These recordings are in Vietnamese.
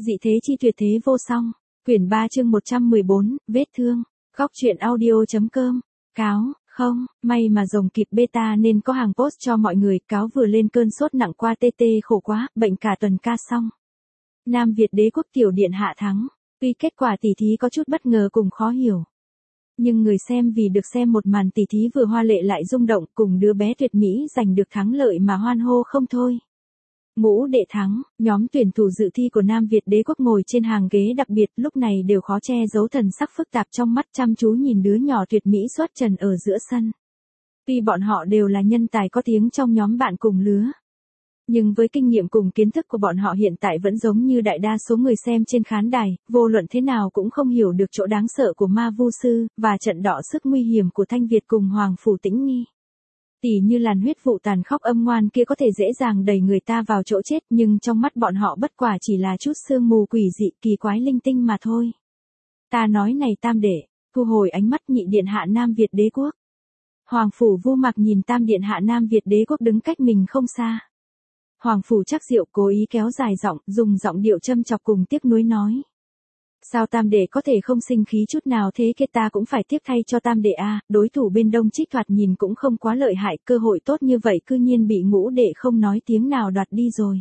Dị thế chi tuyệt thế vô song. Quyển 3 chương 114, vết thương. Góc truyện audio.com. Cáo, không, may mà rồng kịp beta nên có hàng post cho mọi người. Cáo vừa lên cơn sốt nặng qua TT khổ quá, bệnh cả tuần ca xong. Nam Việt đế quốc tiểu điện hạ thắng. Tuy kết quả tỷ thí có chút bất ngờ cùng khó hiểu. Nhưng người xem vì được xem một màn tỷ thí vừa hoa lệ lại rung động cùng đứa bé tuyệt mỹ giành được thắng lợi mà hoan hô không thôi. Ngũ đệ thắng, nhóm tuyển thủ dự thi của Nam Việt đế quốc ngồi trên hàng ghế đặc biệt lúc này đều khó che giấu thần sắc phức tạp trong mắt chăm chú nhìn đứa nhỏ tuyệt mỹ xuất trần ở giữa sân. Tuy bọn họ đều là nhân tài có tiếng trong nhóm bạn cùng lứa. Nhưng với kinh nghiệm cùng kiến thức của bọn họ hiện tại vẫn giống như đại đa số người xem trên khán đài, vô luận thế nào cũng không hiểu được chỗ đáng sợ của ma vu sư, và trận đọ sức nguy hiểm của Thanh Việt cùng Hoàng Phủ Tĩnh Nghi. Tỉ như làn huyết vụ tàn khốc âm ngoan kia có thể dễ dàng đẩy người ta vào chỗ chết nhưng trong mắt bọn họ bất quả chỉ là chút sương mù quỷ dị kỳ quái linh tinh mà thôi. Ta nói này tam đệ, thu hồi ánh mắt nhị điện hạ Nam Việt đế quốc. Hoàng Phủ Vu Mặc nhìn tam điện hạ Nam Việt đế quốc đứng cách mình không xa. Hoàng Phủ Trắc Diệu cố ý kéo dài giọng, dùng giọng điệu châm chọc cùng tiếc nuối nói. Sao tam đệ có thể không sinh khí chút nào thế kia ta cũng phải tiếp thay cho tam đệ a, đối thủ bên Đông Trích thoạt nhìn cũng không quá lợi hại, cơ hội tốt như vậy cư nhiên bị ngũ đệ không nói tiếng nào đoạt đi rồi.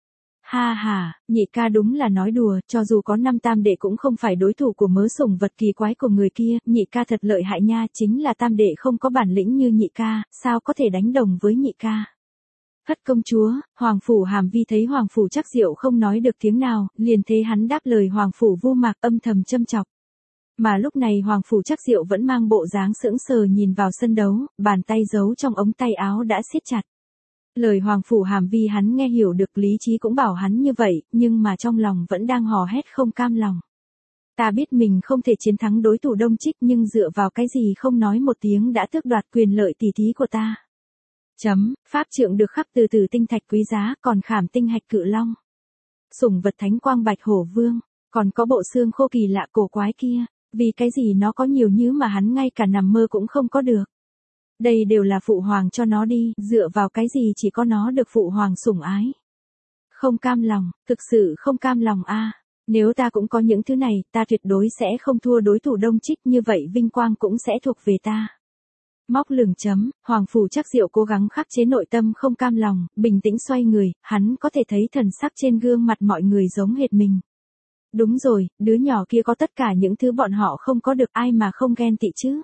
Ha ha, nhị ca đúng là nói đùa, cho dù có năm tam đệ cũng không phải đối thủ của mớ sủng vật kỳ quái của người kia, nhị ca thật lợi hại nha, chính là tam đệ không có bản lĩnh như nhị ca, sao có thể đánh đồng với nhị ca. Thất công chúa, Hoàng Phủ Hàm Vi thấy Hoàng Phủ Trắc Diệu không nói được tiếng nào, liền thế hắn đáp lời Hoàng Phủ Vu Mặc âm thầm châm chọc. Mà lúc này Hoàng Phủ Trắc Diệu vẫn mang bộ dáng sững sờ nhìn vào sân đấu, bàn tay giấu trong ống tay áo đã siết chặt. Lời Hoàng Phủ Hàm Vi hắn nghe hiểu được lý trí cũng bảo hắn như vậy, nhưng mà trong lòng vẫn đang hò hét không cam lòng. Ta biết mình không thể chiến thắng đối thủ Đông Trích nhưng dựa vào cái gì không nói một tiếng đã tước đoạt quyền lợi tỷ thí của ta. Pháp trượng được khắc từ tinh thạch quý giá, còn khảm tinh hạch cự long. Sủng vật thánh quang bạch hổ vương, còn có bộ xương khô kỳ lạ cổ quái kia, vì cái gì nó có nhiều như mà hắn ngay cả nằm mơ cũng không có được. Đây đều là phụ hoàng cho nó đi, dựa vào cái gì chỉ có nó được phụ hoàng sủng ái. Không cam lòng, thực sự không cam lòng a. Nếu ta cũng có những thứ này, ta tuyệt đối sẽ không thua đối thủ Đông Trích, như vậy vinh quang cũng sẽ thuộc về ta. Móc lửng chấm, Hoàng Phủ Trắc Diệu cố gắng khắc chế nội tâm không cam lòng, bình tĩnh xoay người, hắn có thể thấy thần sắc trên gương mặt mọi người giống hệt mình. Đúng rồi, đứa nhỏ kia có tất cả những thứ bọn họ không có được, ai mà không ghen tị chứ.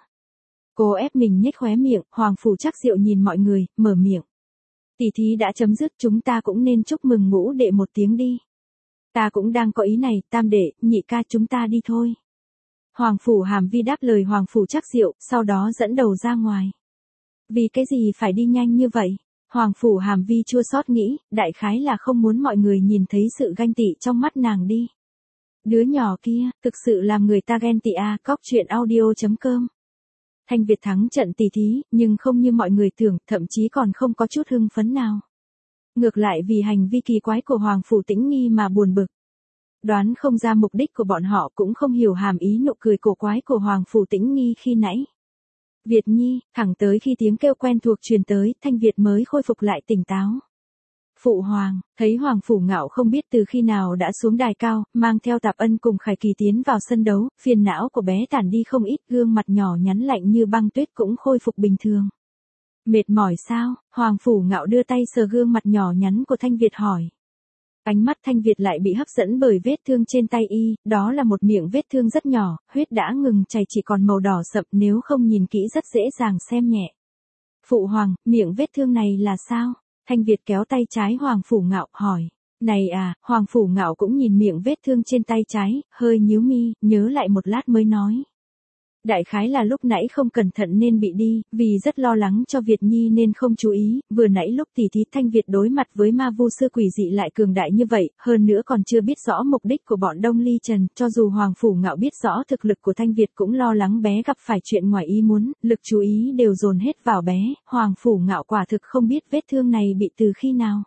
Cô ép mình nhếch khóe miệng, Hoàng Phủ Trắc Diệu nhìn mọi người, mở miệng. Tỷ thí đã chấm dứt, chúng ta cũng nên chúc mừng ngũ đệ một tiếng đi. Ta cũng đang có ý này, tam đệ, nhị ca chúng ta đi thôi. Hoàng Phủ Hàm Vi đáp lời Hoàng Phủ Trắc Diệu, sau đó dẫn đầu ra ngoài. Vì cái gì phải đi nhanh như vậy? Hoàng Phủ Hàm Vi chua xót nghĩ, đại khái là không muốn mọi người nhìn thấy sự ganh tị trong mắt nàng đi. Đứa nhỏ kia, thực sự làm người ta ghen tị a. Cóc truyện audio.com. Thanh Việt thắng trận tỷ thí, nhưng không như mọi người tưởng, thậm chí còn không có chút hưng phấn nào. Ngược lại vì hành vi kỳ quái của Hoàng Phủ Tĩnh Nghi mà buồn bực. Đoán không ra mục đích của bọn họ cũng không hiểu hàm ý nụ cười cổ quái của Hoàng Phủ Tĩnh Nghi khi nãy. Việt Nhi, thẳng tới khi tiếng kêu quen thuộc truyền tới, Thanh Việt mới khôi phục lại tỉnh táo. Phụ hoàng, thấy Hoàng Phủ Ngạo không biết từ khi nào đã xuống đài cao, mang theo Tạp Ân cùng Khải Kỳ tiến vào sân đấu, phiền não của bé tản đi không ít, gương mặt nhỏ nhắn lạnh như băng tuyết cũng khôi phục bình thường. Mệt mỏi sao? Hoàng Phủ Ngạo đưa tay sờ gương mặt nhỏ nhắn của Thanh Việt hỏi. Ánh mắt Thanh Việt lại bị hấp dẫn bởi vết thương trên tay y, đó là một miệng vết thương rất nhỏ, huyết đã ngừng chảy chỉ còn màu đỏ sậm, nếu không nhìn kỹ rất dễ dàng xem nhẹ. Phụ hoàng, miệng vết thương này là sao? Thanh Việt kéo tay trái Hoàng Phủ Ngạo, hỏi. Này à, Hoàng Phủ Ngạo cũng nhìn miệng vết thương trên tay trái, hơi nhíu mi, nhớ lại một lát mới nói. Đại khái là lúc nãy không cẩn thận nên bị đi, vì rất lo lắng cho Việt Nhi nên không chú ý, vừa nãy lúc tỷ thí Thanh Việt đối mặt với ma vu sư quỷ dị lại cường đại như vậy, hơn nữa còn chưa biết rõ mục đích của bọn Đông Ly Trần, cho dù Hoàng Phủ Ngạo biết rõ thực lực của Thanh Việt cũng lo lắng bé gặp phải chuyện ngoài ý muốn, lực chú ý đều dồn hết vào bé, Hoàng Phủ Ngạo quả thực không biết vết thương này bị từ khi nào.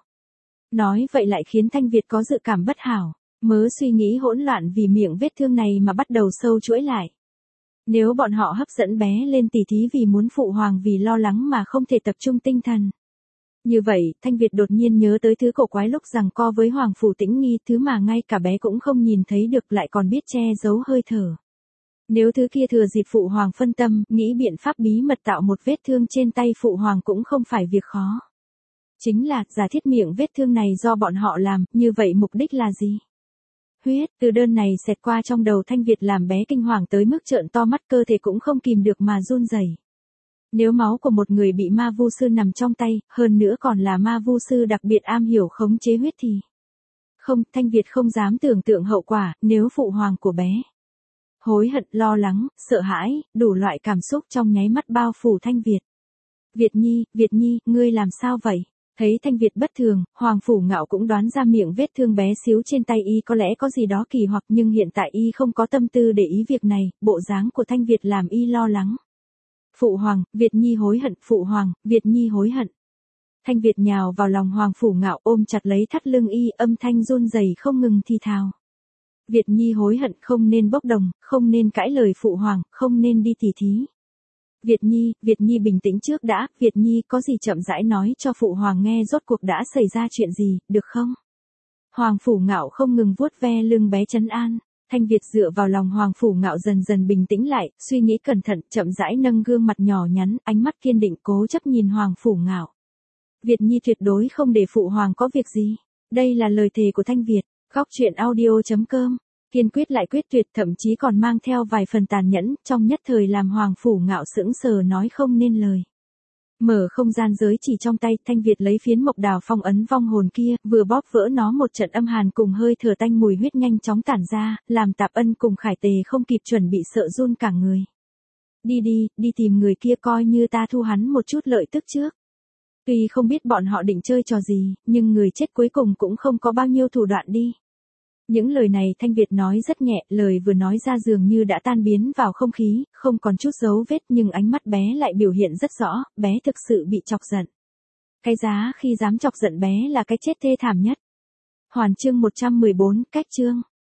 Nói vậy lại khiến Thanh Việt có dự cảm bất hảo, mớ suy nghĩ hỗn loạn vì miệng vết thương này mà bắt đầu sâu chuỗi lại. Nếu bọn họ hấp dẫn bé lên tỷ thí vì muốn phụ hoàng vì lo lắng mà không thể tập trung tinh thần. Như vậy, Thanh Việt đột nhiên nhớ tới thứ cổ quái lúc giằng co với Hoàng Phủ Tĩnh Nghi, thứ mà ngay cả bé cũng không nhìn thấy được lại còn biết che giấu hơi thở. Nếu thứ kia thừa dịp Phụ Hoàng phân tâm, nghĩ biện pháp bí mật tạo một vết thương trên tay Phụ Hoàng cũng không phải việc khó. Chính là, giả thiết miệng vết thương này do bọn họ làm, như vậy mục đích là gì? Huyết, từ đơn này xẹt qua trong đầu Thanh Việt làm bé kinh hoàng tới mức trợn to mắt, cơ thể cũng không kìm được mà run rẩy. Nếu máu của một người bị ma vu sư nằm trong tay, hơn nữa còn là ma vu sư đặc biệt am hiểu khống chế huyết thì... Không, Thanh Việt không dám tưởng tượng hậu quả, nếu Phụ Hoàng của bé. Hối hận, lo lắng, sợ hãi, đủ loại cảm xúc trong nháy mắt bao phủ Thanh Việt. Việt Nhi, ngươi làm sao vậy? Thấy Thanh Việt bất thường, Hoàng Phủ Ngạo cũng đoán ra miệng vết thương bé xíu trên tay y có lẽ có gì đó kỳ hoặc, nhưng hiện tại y không có tâm tư để ý việc này, bộ dáng của Thanh Việt làm y lo lắng. Phụ Hoàng, Việt Nhi hối hận, Phụ Hoàng, Việt Nhi hối hận. Thanh Việt nhào vào lòng Hoàng Phủ Ngạo ôm chặt lấy thắt lưng y, âm thanh run rẩy không ngừng thì thào. Việt Nhi hối hận, không nên bốc đồng, không nên cãi lời Phụ Hoàng, không nên đi tỉ thí. Việt Nhi bình tĩnh trước đã, Việt Nhi có gì chậm rãi nói cho Phụ Hoàng nghe rốt cuộc đã xảy ra chuyện gì, được không? Hoàng Phủ Ngạo không ngừng vuốt ve lưng bé trấn an. Thanh Việt dựa vào lòng Hoàng Phủ Ngạo dần dần bình tĩnh lại, suy nghĩ cẩn thận, chậm rãi nâng gương mặt nhỏ nhắn, ánh mắt kiên định cố chấp nhìn Hoàng Phủ Ngạo. Việt Nhi tuyệt đối không để Phụ Hoàng có việc gì. Đây là lời thề của Thanh Việt. Góc truyện audio.com. Kiên quyết lại quyết tuyệt, thậm chí còn mang theo vài phần tàn nhẫn, trong nhất thời làm Hoàng Phủ Ngạo sững sờ nói không nên lời. Mở không gian giới chỉ trong tay, Thanh Việt lấy phiến mộc đào phong ấn vong hồn kia, vừa bóp vỡ nó một trận âm hàn cùng hơi thở tanh mùi huyết nhanh chóng tản ra, làm Tạp Ân cùng Khải Tề không kịp chuẩn bị sợ run cả người. Đi tìm người kia coi như ta thu hắn một chút lợi tức trước. Tuy không biết bọn họ định chơi trò gì, nhưng người chết cuối cùng cũng không có bao nhiêu thủ đoạn đi. Những lời này Thanh Việt nói rất nhẹ, lời vừa nói ra dường như đã tan biến vào không khí, không còn chút dấu vết, nhưng ánh mắt bé lại biểu hiện rất rõ, bé thực sự bị chọc giận. Cái giá khi dám chọc giận bé là cái chết thê thảm nhất. Hoàn chương 114, cách chương.